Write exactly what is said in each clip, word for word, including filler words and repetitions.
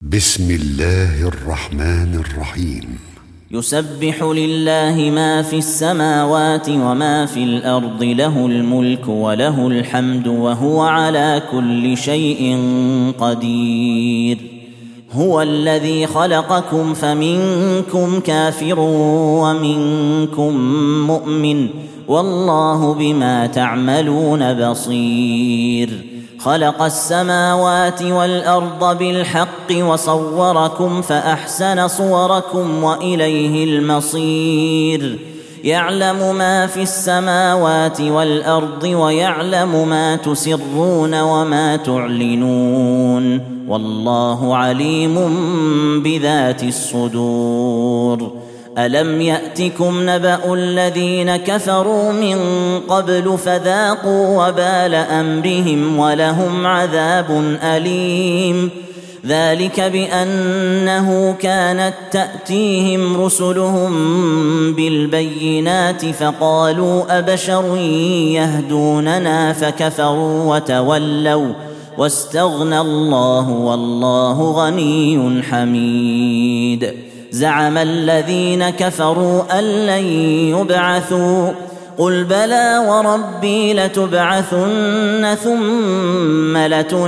بسم الله الرحمن الرحيم. يسبح لله ما في السماوات وما في الأرض، له الملك وله الحمد وهو على كل شيء قدير. هو الذي خلقكم فمنكم كافر ومنكم مؤمن، والله بما تعملون بصير. خلق السماوات والأرض بالحق وصوركم فأحسن صوركم وإليه المصير. يعلم ما في السماوات والأرض ويعلم ما تسرون وما تعلنون، والله عليم بذات الصدور. ألم يأتكم نبأ الذين كفروا من قبل فذاقوا وبال أمرهم ولهم عذاب أليم. ذلك بأنه كانت تأتيهم رسلهم بالبينات فقالوا أبشر يهدوننا فكفروا وتولوا واستغنى الله والله غني حميد. زعم الذين كفروا أن لن يبعثوا، قل بلى وربي لتبعثن ثم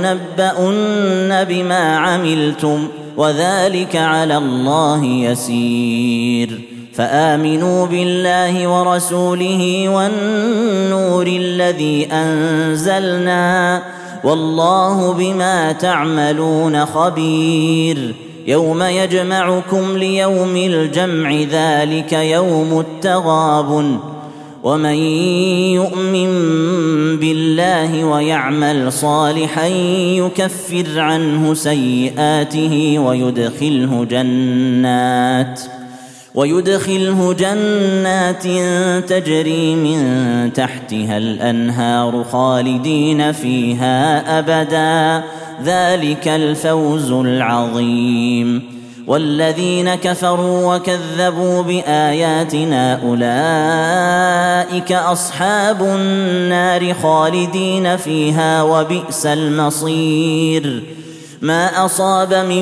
لتنبؤن بما عملتم وذلك على الله يسير. فآمنوا بالله ورسوله والنور الذي أنزلنا، والله بما تعملون خبير. يوم يجمعكم ليوم الجمع ذلك يوم التغابن، ومن يؤمن بالله ويعمل صالحا يكفر عنه سيئاته ويدخله جنات ويدخله جنات تجري من تحتها الأنهار خالدين فيها أبدا، ذلك الفوز العظيم. والذين كفروا وكذبوا بآياتنا أولئك أصحاب النار خالدين فيها وبئس المصير. ما أصاب من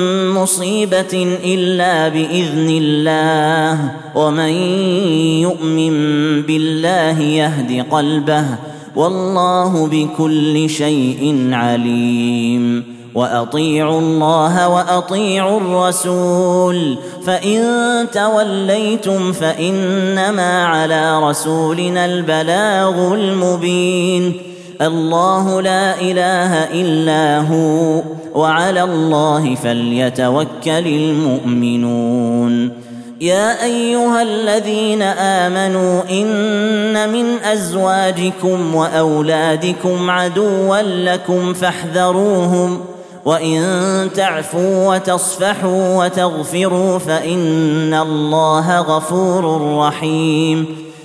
مصيبة إلا بإذن الله، ومن يؤمن بالله يهد قلبه، والله بكل شيء عليم. وأطيعوا الله وأطيعوا الرسول، فإن توليتم فإنما على رسولنا البلاغ المبين. الله لا إله إلا هو، وعلى الله فليتوكل المؤمنون. يا أيها الذين آمنوا إن من أزواجكم وأولادكم عدوا لكم فاحذروهم، وإن تعفوا وتصفحوا وتغفروا فإن الله غفور رحيم.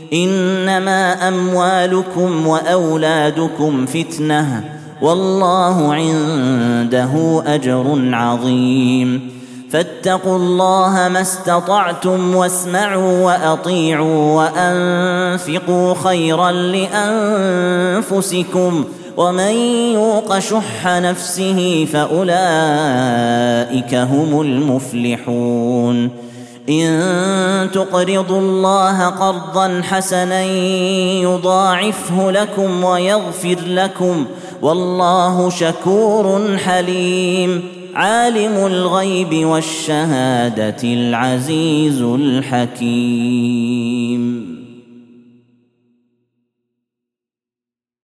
إنما أموالكم وأولادكم فتنة، والله عنده أجر عظيم. فاتقوا الله ما استطعتم واسمعوا وأطيعوا وأنفقوا خيرا لأنفسكم، ومن يوق شح نفسه فأولئك هم المفلحون. إن تقرضوا الله قرضا حسنا يضاعفه لكم ويغفر لكم، والله شكور حليم. عالم الغيب والشهادة العزيز الحكيم.